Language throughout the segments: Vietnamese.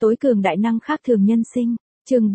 Tối cường đại năng khác thường nhân sinh, chương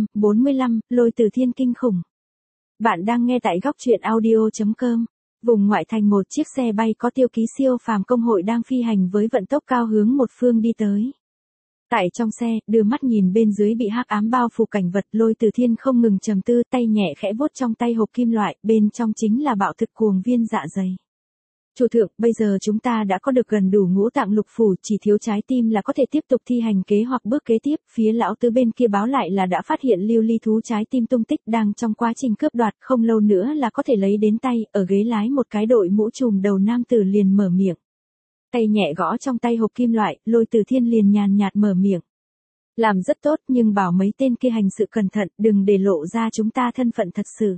45, lôi từ thiên kinh khủng. Bạn đang nghe tại góc truyện audio.com. Vùng ngoại thành một chiếc xe bay có tiêu ký siêu phàm công hội đang phi hành với vận tốc cao hướng một phương đi tới. Tại trong xe, đưa mắt nhìn bên dưới bị hắc ám bao phủ cảnh vật, lôi từ thiên không ngừng trầm tư, tay nhẹ khẽ vuốt trong tay hộp kim loại, bên trong chính là bạo thực cuồng viên dạ dày. Chủ thượng, bây giờ chúng ta đã có được gần đủ ngũ tạng lục phủ, chỉ thiếu trái tim là có thể tiếp tục thi hành kế hoạch bước kế tiếp. Phía lão tứ bên kia báo lại là đã phát hiện lưu ly thú trái tim tung tích, đang trong quá trình cướp đoạt, không lâu nữa là có thể lấy đến tay. Ở ghế lái một cái đội mũ trùm đầu nam tử liền mở miệng. Tay nhẹ gõ trong tay hộp kim loại, lôi từ thiên liền nhàn nhạt mở miệng. Làm rất tốt, nhưng bảo mấy tên kia hành sự cẩn thận, đừng để lộ ra chúng ta thân phận thật sự.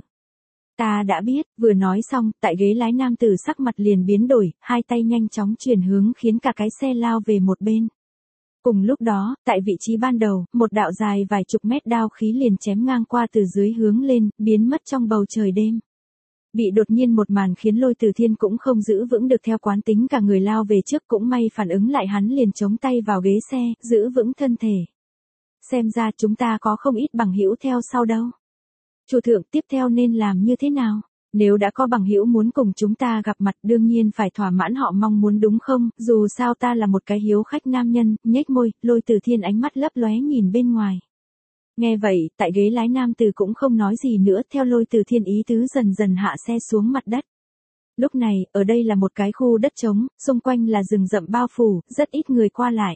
Ta đã biết, vừa nói xong, tại ghế lái nam tử sắc mặt liền biến đổi, hai tay nhanh chóng chuyển hướng khiến cả cái xe lao về một bên. Cùng lúc đó, tại vị trí ban đầu, một đạo dài vài chục mét đao khí liền chém ngang qua từ dưới hướng lên, biến mất trong bầu trời đêm. Bị đột nhiên một màn khiến lôi từ thiên cũng không giữ vững được, theo quán tính cả người lao về trước, cũng may phản ứng lại, hắn liền chống tay vào ghế xe, giữ vững thân thể. Xem ra chúng ta có không ít bằng hữu theo sau đâu. Chủ thượng, tiếp theo nên làm như thế nào? Nếu đã có bằng hữu muốn cùng chúng ta gặp mặt, đương nhiên phải thỏa mãn họ mong muốn đúng không? Dù sao ta là một cái hiếu khách nam nhân. Nhếch môi, lôi từ thiên ánh mắt lấp lóe nhìn bên ngoài. Nghe vậy, tại ghế lái nam tử cũng không nói gì nữa, theo lôi từ thiên ý tứ dần dần hạ xe xuống mặt đất. Lúc này, ở đây là một cái khu đất trống, xung quanh là rừng rậm bao phủ, rất ít người qua lại.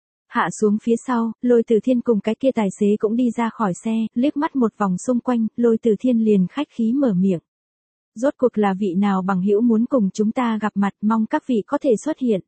Hạ xuống phía sau, lôi từ thiên cùng cái kia tài xế cũng đi ra khỏi xe, liếc mắt một vòng xung quanh, lôi từ thiên liền khách khí mở miệng. Rốt cuộc là vị nào bằng hữu muốn cùng chúng ta gặp mặt, mong các vị có thể xuất hiện.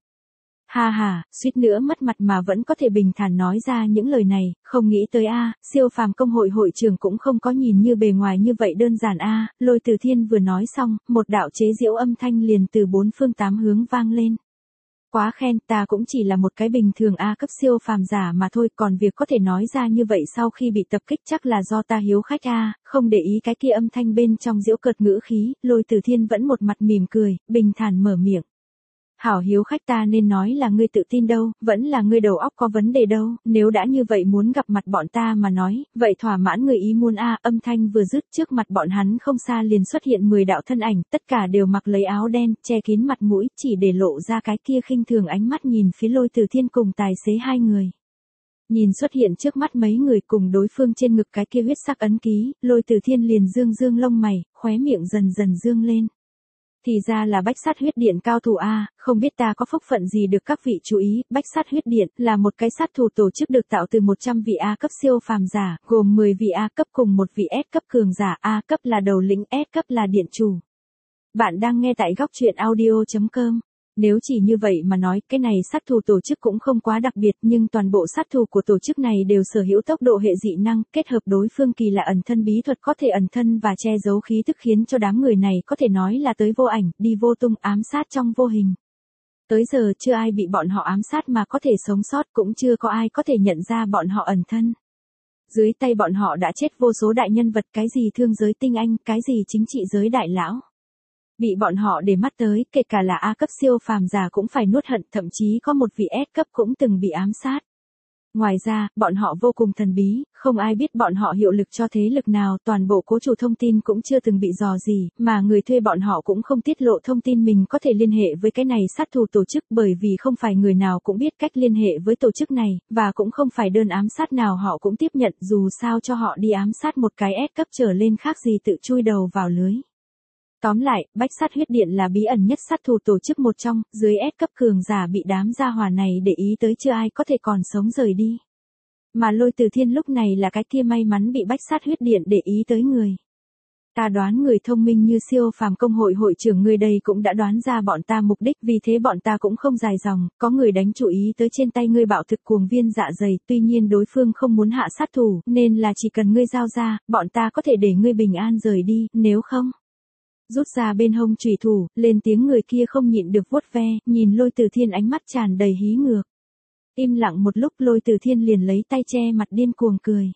Ha ha, suýt nữa mất mặt mà vẫn có thể bình thản nói ra những lời này, không nghĩ tới siêu phàm công hội hội trưởng cũng không có nhìn như bề ngoài như vậy đơn giản lôi từ thiên vừa nói xong, một đạo chế giễu âm thanh liền từ bốn phương tám hướng vang lên. Quá khen, ta cũng chỉ là một cái bình thường cấp siêu phàm giả mà thôi, còn việc có thể nói ra như vậy sau khi bị tập kích chắc là do ta hiếu khách không để ý cái kia âm thanh bên trong giễu cợt ngữ khí, lôi từ thiên vẫn một mặt mỉm cười, bình thản mở miệng. Hảo hiếu khách, ta nên nói là ngươi tự tin đâu, vẫn là ngươi đầu óc có vấn đề đâu, nếu đã như vậy muốn gặp mặt bọn ta mà nói, vậy thỏa mãn người ý muốn âm thanh vừa dứt, trước mặt bọn hắn không xa liền xuất hiện 10 đạo thân ảnh, tất cả đều mặc lấy áo đen, che kín mặt mũi, chỉ để lộ ra cái kia khinh thường ánh mắt nhìn phía lôi từ thiên cùng tài xế hai người. Nhìn xuất hiện trước mắt mấy người cùng đối phương trên ngực cái kia huyết sắc ấn ký, lôi từ thiên liền dương lông mày, khóe miệng dần dần dương lên. Thì ra là bách sát huyết điện cao thủ không biết ta có phúc phận gì được các vị chú ý, bách sát huyết điện là một cái sát thủ tổ chức được tạo từ 100 vị cấp siêu phàm giả, gồm 10 vị cấp cùng một vị S cấp cường giả, cấp là đầu lĩnh, S cấp là điện chủ. Bạn đang nghe tại góc truyện audio.com. Nếu chỉ như vậy mà nói, cái này sát thủ tổ chức cũng không quá đặc biệt, nhưng toàn bộ sát thủ của tổ chức này đều sở hữu tốc độ hệ dị năng, kết hợp đối phương kỳ lạ ẩn thân bí thuật có thể ẩn thân và che giấu khí tức, khiến cho đám người này có thể nói là tới vô ảnh, đi vô tung, ám sát trong vô hình. Tới giờ chưa ai bị bọn họ ám sát mà có thể sống sót, cũng chưa có ai có thể nhận ra bọn họ ẩn thân. Dưới tay bọn họ đã chết vô số đại nhân vật, cái gì thương giới tinh anh, cái gì chính trị giới đại lão. Bị bọn họ để mắt tới, kể cả là cấp siêu phàm giả cũng phải nuốt hận, thậm chí có một vị S cấp cũng từng bị ám sát. Ngoài ra, bọn họ vô cùng thần bí, không ai biết bọn họ hiệu lực cho thế lực nào, toàn bộ cố chủ thông tin cũng chưa từng bị dò gì, mà người thuê bọn họ cũng không tiết lộ thông tin mình có thể liên hệ với cái này sát thủ tổ chức, bởi vì không phải người nào cũng biết cách liên hệ với tổ chức này, và cũng không phải đơn ám sát nào họ cũng tiếp nhận, dù sao cho họ đi ám sát một cái S cấp trở lên khác gì tự chui đầu vào lưới. Tóm lại, bách sát huyết điện là bí ẩn nhất sát thủ tổ chức một trong, dưới S cấp cường giả bị đám gia hỏa này để ý tới chưa ai có thể còn sống rời đi. Mà lôi từ thiên lúc này là cái kia may mắn bị bách sát huyết điện để ý tới người. Ta đoán người thông minh như siêu phàm công hội hội trưởng người đây cũng đã đoán ra bọn ta mục đích, vì thế bọn ta cũng không dài dòng, có người đánh chú ý tới trên tay ngươi bạo thực cuồng viên dạ dày, tuy nhiên đối phương không muốn hạ sát thủ, nên là chỉ cần ngươi giao ra, bọn ta có thể để ngươi bình an rời đi, nếu không. Rút ra bên hông chùy thủ, lên tiếng người kia không nhịn được vuốt ve, nhìn lôi từ thiên ánh mắt tràn đầy hí ngược. Im lặng một lúc, lôi từ thiên liền lấy tay che mặt điên cuồng cười.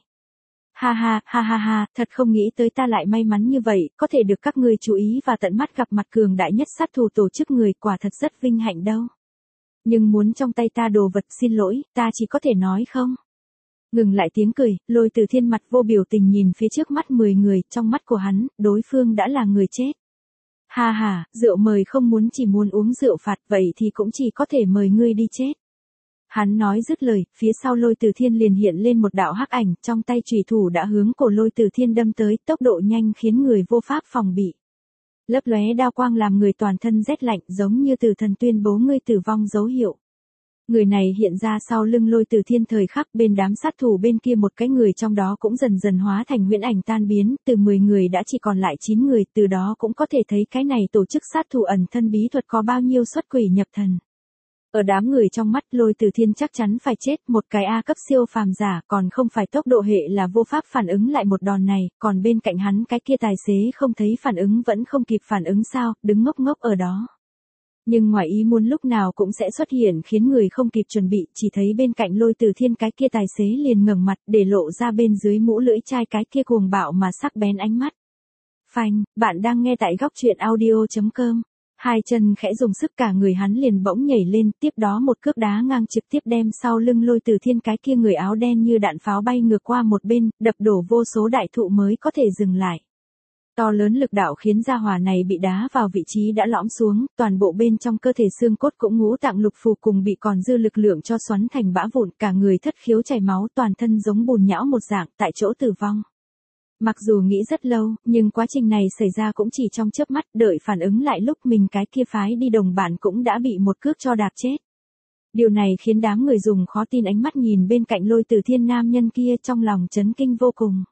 Ha, thật không nghĩ tới ta lại may mắn như vậy, có thể được các ngươi chú ý và tận mắt gặp mặt cường đại nhất sát thủ tổ chức người, quả thật rất vinh hạnh đâu. Nhưng muốn trong tay ta đồ vật, xin lỗi, ta chỉ có thể nói không. Ngừng lại tiếng cười, Lôi Từ Thiên mặt vô biểu tình nhìn phía trước mắt 10 người, trong mắt của hắn, đối phương đã là người chết. Ha ha, rượu mời không muốn chỉ muốn uống rượu phạt, vậy thì cũng chỉ có thể mời ngươi đi chết. Hắn nói dứt lời, phía sau Lôi Từ Thiên liền hiện lên một đạo hắc ảnh, trong tay chùy thủ đã hướng cổ Lôi Từ Thiên đâm tới, tốc độ nhanh khiến người vô pháp phòng bị. Lấp lóe đao quang làm người toàn thân rét lạnh, giống như tử thần tuyên bố ngươi tử vong dấu hiệu. Người này hiện ra sau lưng Lôi Từ Thiên thời khắc, bên đám sát thủ bên kia một cái người trong đó cũng dần dần hóa thành huyễn ảnh tan biến, từ 10 người đã chỉ còn lại 9 người, từ đó cũng có thể thấy cái này tổ chức sát thủ ẩn thân bí thuật có bao nhiêu xuất quỷ nhập thần. Ở đám người trong mắt Lôi Từ Thiên chắc chắn phải chết, một cái A cấp siêu phàm giả, còn không phải tốc độ hệ là vô pháp phản ứng lại một đòn này, còn bên cạnh hắn cái kia tài xế không thấy phản ứng vẫn không kịp phản ứng sao, đứng ngốc ngốc ở đó. Nhưng ngoài ý muốn lúc nào cũng sẽ xuất hiện khiến người không kịp chuẩn bị, chỉ thấy bên cạnh Lôi Từ Thiên cái kia tài xế liền ngẩng mặt để lộ ra bên dưới mũ lưỡi chai cái kia cuồng bạo mà sắc bén ánh mắt. Phanh, bạn đang nghe tại góc truyện audio.com. Hai chân khẽ dùng sức cả người hắn liền bỗng nhảy lên, tiếp đó một cước đá ngang trực tiếp đem sau lưng Lôi Từ Thiên cái kia người áo đen như đạn pháo bay ngược qua một bên, đập đổ vô số đại thụ mới có thể dừng lại. To lớn lực đạo khiến gia hỏa này bị đá vào vị trí đã lõm xuống, toàn bộ bên trong cơ thể xương cốt cũng ngũ tạng lục phủ cùng bị còn dư lực lượng cho xoắn thành bã vụn, cả người thất khiếu chảy máu, toàn thân giống bùn nhão một dạng, tại chỗ tử vong. Mặc dù nghĩ rất lâu, nhưng quá trình này xảy ra cũng chỉ trong chớp mắt, đợi phản ứng lại lúc mình cái kia phái đi đồng bạn cũng đã bị một cước cho đạp chết. Điều này khiến đám người dùng khó tin ánh mắt nhìn bên cạnh Lôi Từ Thiên nam nhân kia trong lòng chấn kinh vô cùng.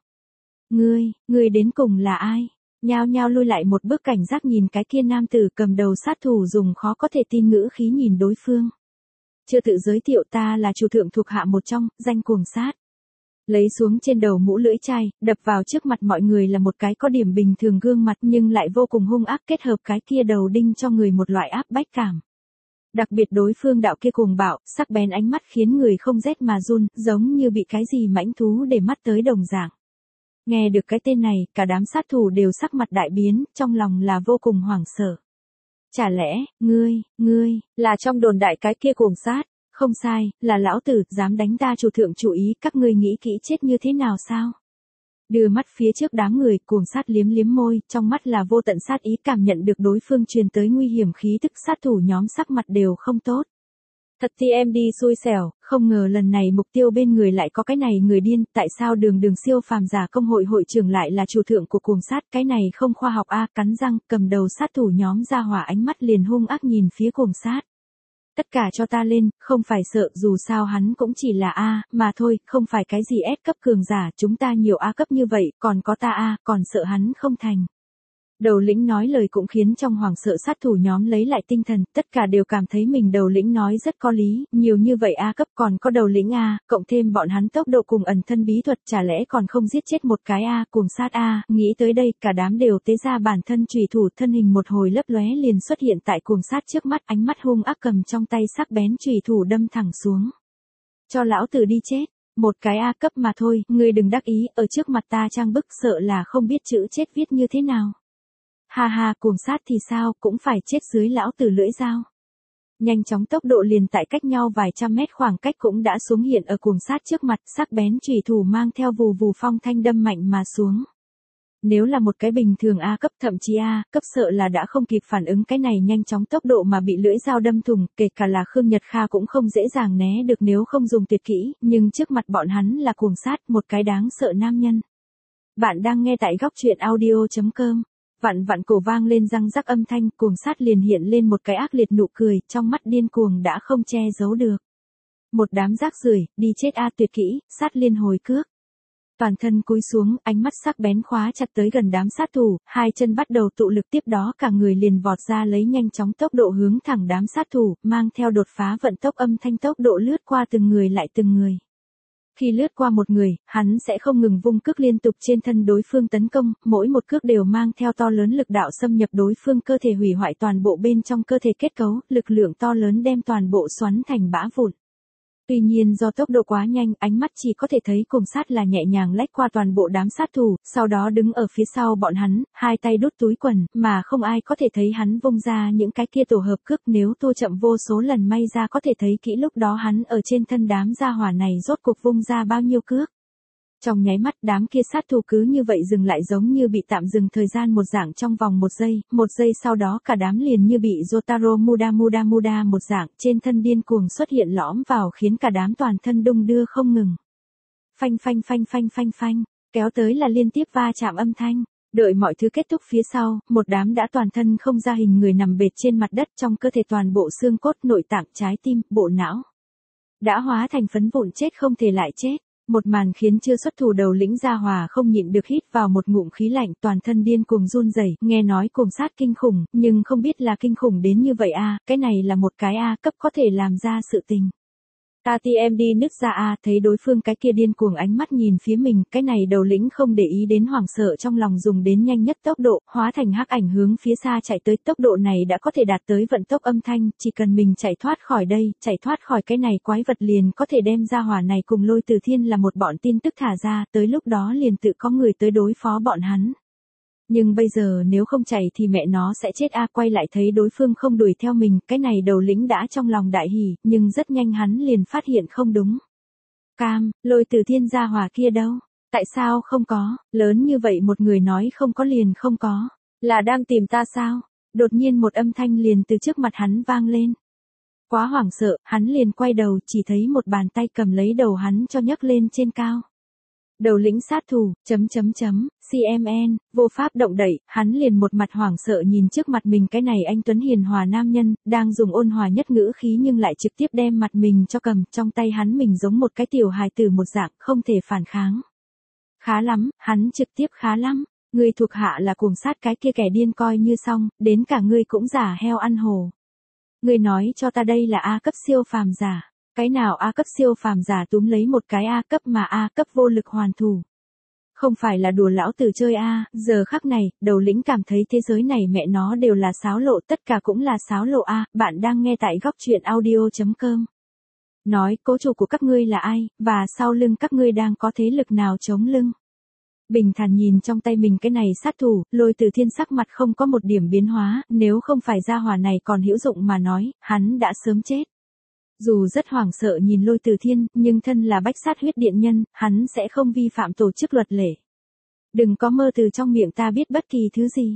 Ngươi đến cùng là ai? Nhao nhao lui lại một bước cảnh giác nhìn cái kia nam tử cầm đầu sát thủ dùng khó có thể tin ngữ khí nhìn đối phương. Chưa tự giới thiệu ta là chủ thượng thuộc hạ một trong, danh cuồng sát. Lấy xuống trên đầu mũ lưỡi chai, đập vào trước mặt mọi người là một cái có điểm bình thường gương mặt nhưng lại vô cùng hung ác kết hợp cái kia đầu đinh cho người một loại áp bách cảm. Đặc biệt đối phương đạo kia cuồng bạo, sắc bén ánh mắt khiến người không rét mà run, giống như bị cái gì mãnh thú để mắt tới đồng dạng. Nghe được cái tên này, cả đám sát thủ đều sắc mặt đại biến, trong lòng là vô cùng hoảng sợ. Chả lẽ, ngươi, là trong đồn đại cái kia cuồng sát? Không sai, là lão tử, dám đánh ta chủ thượng chủ ý, các ngươi nghĩ kỹ chết như thế nào sao? Đưa mắt phía trước đám người, cuồng sát liếm liếm môi, trong mắt là vô tận sát ý, cảm nhận được đối phương truyền tới nguy hiểm khí tức, sát thủ nhóm sắc mặt đều không tốt. Thật thì em đi xui xẻo, không ngờ lần này mục tiêu bên người lại có cái này người điên, tại sao đường siêu phàm giả công hội hội trưởng lại là chủ thượng của cuồng sát, cái này không khoa học a, cắn răng, cầm đầu sát thủ nhóm ra hỏa ánh mắt liền hung ác nhìn phía cuồng sát. Tất cả cho ta lên, không phải sợ, dù sao hắn cũng chỉ là A, mà thôi, không phải cái gì S cấp cường giả, chúng ta nhiều A cấp như vậy, còn có ta A, còn sợ hắn không thành. Đầu lĩnh nói lời cũng khiến trong hoảng sợ sát thủ nhóm lấy lại tinh thần, tất cả đều cảm thấy mình đầu lĩnh nói rất có lý, nhiều như vậy A cấp còn có đầu lĩnh A, cộng thêm bọn hắn tốc độ cùng ẩn thân bí thuật, chả lẽ còn không giết chết một cái A, cuồng sát A, nghĩ tới đây, cả đám đều tế ra bản thân chùy thủ, thân hình một hồi lấp lóe liền xuất hiện tại cuồng sát trước mắt, ánh mắt hung ác cầm trong tay sắc bén chùy thủ đâm thẳng xuống. Cho lão tử đi chết. Một cái A cấp mà thôi, ngươi đừng đắc ý, ở trước mặt ta trang bức sợ là không biết chữ chết viết như thế nào. Ha ha, cuồng sát thì sao, cũng phải chết dưới lão tử lưỡi dao. Nhanh chóng tốc độ liền tại cách nhau vài trăm mét khoảng cách cũng đã xuống hiện ở cuồng sát trước mặt, sắc bén chùy thủ mang theo vù vù phong thanh đâm mạnh mà xuống. Nếu là một cái bình thường A cấp thậm chí A cấp sợ là đã không kịp phản ứng cái này nhanh chóng tốc độ mà bị lưỡi dao đâm thủng, kể cả là Khương Nhật Kha cũng không dễ dàng né được nếu không dùng tuyệt kỹ, nhưng trước mặt bọn hắn là cuồng sát, một cái đáng sợ nam nhân. Bạn đang nghe tại góc truyện audio.com. Vặn cổ vang lên răng rắc âm thanh, cuồng sát liền hiện lên một cái ác liệt nụ cười, trong mắt điên cuồng đã không che giấu được. Một đám rác rưởi, đi chết A, tuyệt kỹ, sát liên hồi cước. Toàn thân cúi xuống, ánh mắt sắc bén khóa chặt tới gần đám sát thủ, hai chân bắt đầu tụ lực, tiếp đó cả người liền vọt ra lấy nhanh chóng tốc độ hướng thẳng đám sát thủ, mang theo đột phá vận tốc âm thanh tốc độ lướt qua từng người lại từng người. Khi lướt qua một người, hắn sẽ không ngừng vung cước liên tục trên thân đối phương tấn công, mỗi một cước đều mang theo to lớn lực đạo xâm nhập đối phương cơ thể, hủy hoại toàn bộ bên trong cơ thể kết cấu, lực lượng to lớn đem toàn bộ xoắn thành bã vụn. Tuy nhiên do tốc độ quá nhanh, ánh mắt chỉ có thể thấy cùng sát là nhẹ nhàng lách qua toàn bộ đám sát thủ, sau đó đứng ở phía sau bọn hắn, hai tay đút túi quần, mà không ai có thể thấy hắn vung ra những cái kia tổ hợp cước, nếu tua chậm vô số lần may ra có thể thấy kỹ lúc đó hắn ở trên thân đám gia hỏa này rốt cuộc vung ra bao nhiêu cước. Trong nháy mắt đám kia sát thủ cứ như vậy dừng lại giống như bị tạm dừng thời gian một dạng trong vòng một giây sau đó cả đám liền như bị Jotaro Muda một dạng trên thân điên cuồng xuất hiện lõm vào khiến cả đám toàn thân đung đưa không ngừng. Phanh phanh phanh phanh phanh phanh, kéo tới là liên tiếp va chạm âm thanh. Đợi mọi thứ kết thúc phía sau, một đám đã toàn thân không ra hình người nằm bệt trên mặt đất trong cơ thể toàn bộ xương cốt nội tạng trái tim, bộ não. Đã hóa thành phấn vụn chết không thể lại chết. Một màn khiến chưa xuất thủ đầu lĩnh gia hòa không nhịn được hít vào một ngụm khí lạnh toàn thân điên cuồng run rẩy nghe nói cuồng sát kinh khủng, nhưng không biết là kinh khủng đến như vậy cái này là một cái cấp có thể làm ra sự tình. ATM đi nứt ra thấy đối phương cái kia điên cuồng ánh mắt nhìn phía mình, cái này đầu lĩnh không để ý đến hoảng sợ trong lòng dùng đến nhanh nhất tốc độ, hóa thành hắc ảnh hướng phía xa chạy tới, tốc độ này đã có thể đạt tới vận tốc âm thanh, chỉ cần mình chạy thoát khỏi đây, chạy thoát khỏi cái này quái vật liền có thể đem ra hỏa này cùng Lôi Từ Thiên là một bọn tin tức thả ra, tới lúc đó liền tự có người tới đối phó bọn hắn. Nhưng bây giờ nếu không chạy thì mẹ nó sẽ chết quay lại thấy đối phương không đuổi theo mình, cái này đầu lĩnh đã trong lòng đại hỉ, nhưng rất nhanh hắn liền phát hiện không đúng. Cam, Lôi Từ Thiên gia hỏa kia đâu? Tại sao không có? Lớn như vậy một người nói không có liền không có. Là đang tìm ta sao? Đột nhiên một âm thanh liền từ trước mặt hắn vang lên. Quá hoảng sợ, hắn liền quay đầu chỉ thấy một bàn tay cầm lấy đầu hắn cho nhấc lên trên cao. Đầu lĩnh sát thủ, CMN, vô pháp động đậy, hắn liền một mặt hoảng sợ nhìn trước mặt mình cái này anh tuấn hiền hòa nam nhân, đang dùng ôn hòa nhất ngữ khí nhưng lại trực tiếp đem mặt mình cho cầm, trong tay hắn mình giống một cái tiểu hài tử một dạng, không thể phản kháng. Khá lắm, hắn trực tiếp khá lắm, ngươi thuộc hạ là cuồng sát cái kia kẻ điên coi như xong, đến cả ngươi cũng giả heo ăn hổ. Ngươi nói cho ta đây là A cấp siêu phàm giả. Cái nào A cấp siêu phàm giả túm lấy một cái A cấp mà A cấp vô lực hoàn thủ. Không phải là đùa lão tử chơi giờ khắc này, đầu lĩnh cảm thấy thế giới này mẹ nó đều là xáo lộ, tất cả cũng là xáo lộ bạn đang nghe tại góc truyện audio.com. Nói, cố chủ của các ngươi là ai, và sau lưng các ngươi đang có thế lực nào chống lưng. Bình thản nhìn trong tay mình cái này sát thủ, Lôi Từ Thiên sắc mặt không có một điểm biến hóa, nếu không phải gia hỏa này còn hữu dụng mà nói, hắn đã sớm chết. Dù rất hoảng sợ nhìn Lôi Từ Thiên, nhưng thân là bách sát huyết điện nhân, hắn sẽ không vi phạm tổ chức luật lệ. Đừng có mơ từ trong miệng ta biết bất kỳ thứ gì.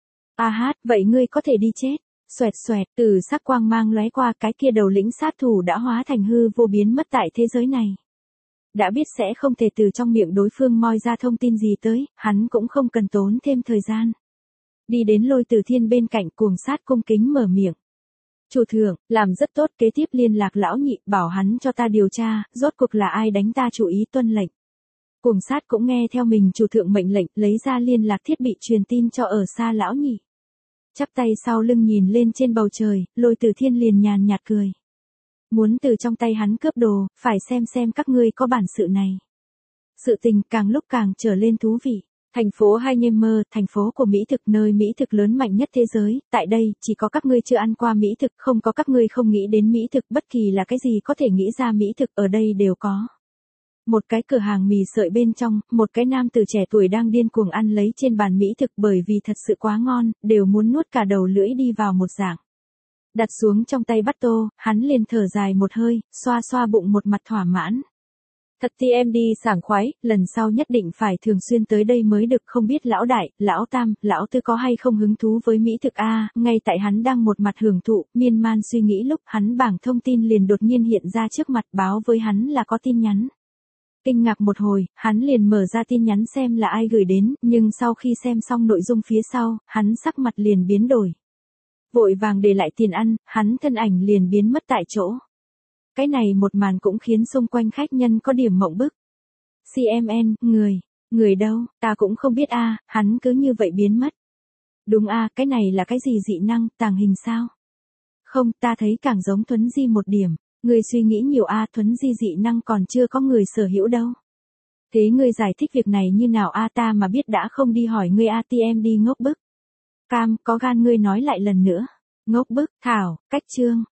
Vậy ngươi có thể đi chết. Xoẹt xoẹt, từ sắc quang mang lóe qua, cái kia đầu lĩnh sát thủ đã hóa thành hư vô biến mất tại thế giới này. Đã biết sẽ không thể từ trong miệng đối phương moi ra thông tin gì tới, hắn cũng không cần tốn thêm thời gian. Đi đến Lôi Từ Thiên bên cạnh, cuồng sát cung kính mở miệng. Chủ thượng, làm rất tốt, kế tiếp liên lạc lão nhị, bảo hắn cho ta điều tra, rốt cuộc là ai đánh ta chủ ý tuân lệnh. Cuồng sát cũng nghe theo mình chủ thượng mệnh lệnh, lấy ra liên lạc thiết bị truyền tin cho ở xa lão nhị. Chắp tay sau lưng nhìn lên trên bầu trời, Lôi Từ Thiên liền nhàn nhạt cười. Muốn từ trong tay hắn cướp đồ, phải xem các ngươi có bản sự này. Sự tình càng lúc càng trở lên thú vị. Thành phố Heinemer, thành phố của Mỹ thực, nơi Mỹ thực lớn mạnh nhất thế giới, tại đây, chỉ có các ngươi chưa ăn qua Mỹ thực, không có các ngươi không nghĩ đến Mỹ thực, bất kỳ là cái gì có thể nghĩ ra Mỹ thực ở đây đều có. Một cái cửa hàng mì sợi bên trong, một cái nam tử trẻ tuổi đang điên cuồng ăn lấy trên bàn Mỹ thực bởi vì thật sự quá ngon, đều muốn nuốt cả đầu lưỡi đi vào một dạng. Đặt xuống trong tay bát tô, hắn liền thở dài một hơi, xoa xoa bụng một mặt thỏa mãn. Thật TMD sảng khoái, lần sau nhất định phải thường xuyên tới đây mới được, không biết lão đại, lão tam, lão tư có hay không hứng thú với Mỹ thực ngay tại hắn đang một mặt hưởng thụ, miên man suy nghĩ lúc hắn bảng thông tin liền đột nhiên hiện ra trước mặt báo với hắn là có tin nhắn. Kinh ngạc một hồi, hắn liền mở ra tin nhắn xem là ai gửi đến, nhưng sau khi xem xong nội dung phía sau, hắn sắc mặt liền biến đổi. Vội vàng để lại tiền ăn, hắn thân ảnh liền biến mất tại chỗ. Cái này một màn cũng khiến xung quanh khách nhân có điểm mộng bức. CMN, người đâu, ta cũng không biết hắn cứ như vậy biến mất. Đúng cái này là cái gì dị năng, tàng hình sao? Không, ta thấy càng giống Thuấn Di một điểm. Ngươi suy nghĩ nhiều Thuấn Di dị năng còn chưa có người sở hữu đâu. Thế ngươi giải thích việc này như nào ta mà biết đã không đi hỏi ngươi ATM đi ngốc bức. Cam, có gan ngươi nói lại lần nữa. Ngốc bức, thảo, cách chương.